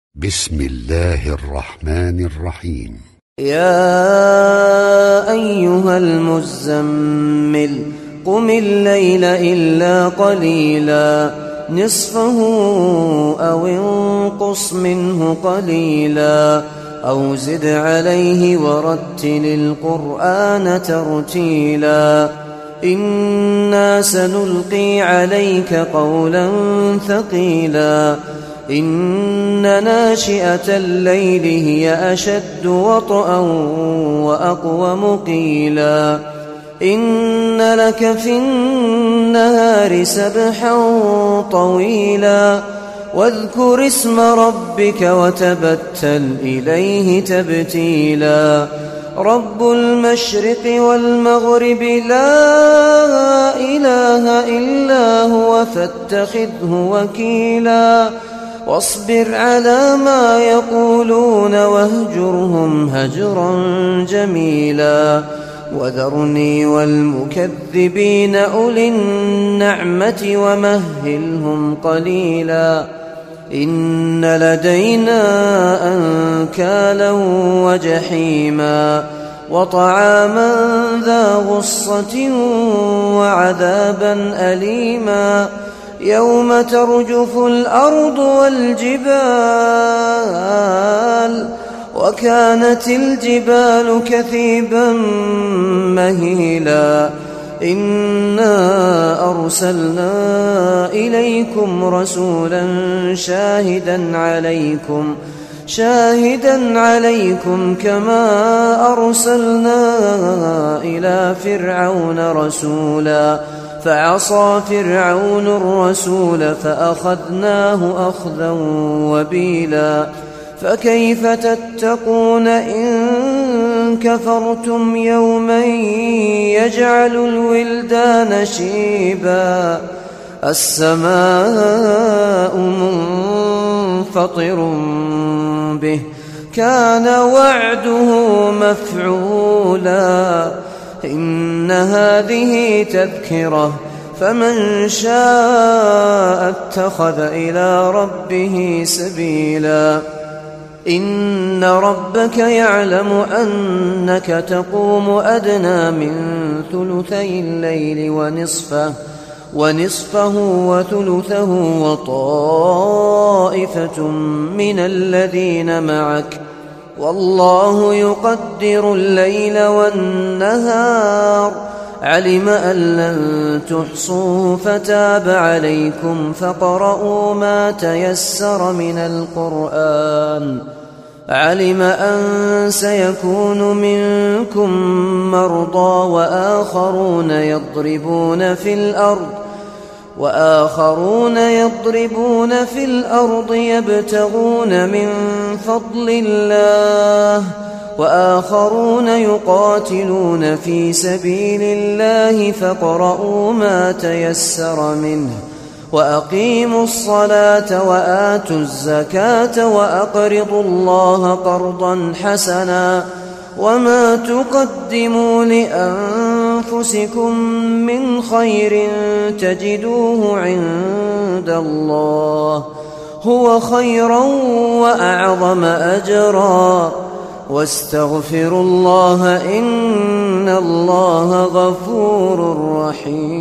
بسم الله الرحمن الرحيم. يا أيها المزمل قم الليل إلا قليلا نصفه أو انقص منه قليلا أو زد عليه ورتل القرآن ترتيلا إنا سنلقي عليك قولا ثقيلا إن ناشئة الليل هي أشد وطئا وأقوم قيلا إن لك في النهار سبحا طويلا واذكر اسم ربك وتبتل إليه تبتيلا رب المشرق والمغرب لا إله إلا هو فاتخذه وكيلا واصبر على ما يقولون واهجرهم هجرا جميلا وذرني والمكذبين أولي النعمة ومهلهم قليلا إن لدينا أنكالا وجحيما وطعاما ذا غصة وعذابا أليما يوم ترجف الأرض والجبال وكانت الجبال كثيبا مهيلا إنا أرسلنا إليكم رسولا شاهدا عليكم كما أرسلنا إلى فرعون رسولا فعصى فرعون الرسول فأخذناه أخذا وبيلا فكيف تتقون إن كفرتم يوما يجعل الولدان شيبا السماء منفطر به كان وعده مفعولا إن هذه تذكرة فمن شاء اتخذ إلى ربه سبيلا إن ربك يعلم أنك تقوم أدنى من ثلثي الليل ونصفه وثلثه وطائفة من الذين معك والله يقدر الليل والنهار علم أن لن تحصوه فتاب عليكم فاقرؤوا ما تيسر من القرآن علم أن سيكون منكم مرضى وآخرون يضربون في الأرض يبتغون من فضل الله وآخرون يقاتلون في سبيل الله فاقرؤوا ما تيسر منه وأقيموا الصلاة وآتوا الزكاة وأقرضوا الله قرضا حسنا وما تقدموا لأنفسكم من خير تجدوه عند الله هو خيرا وأعظم أجرا واستغفروا الله إن الله غفور رحيم.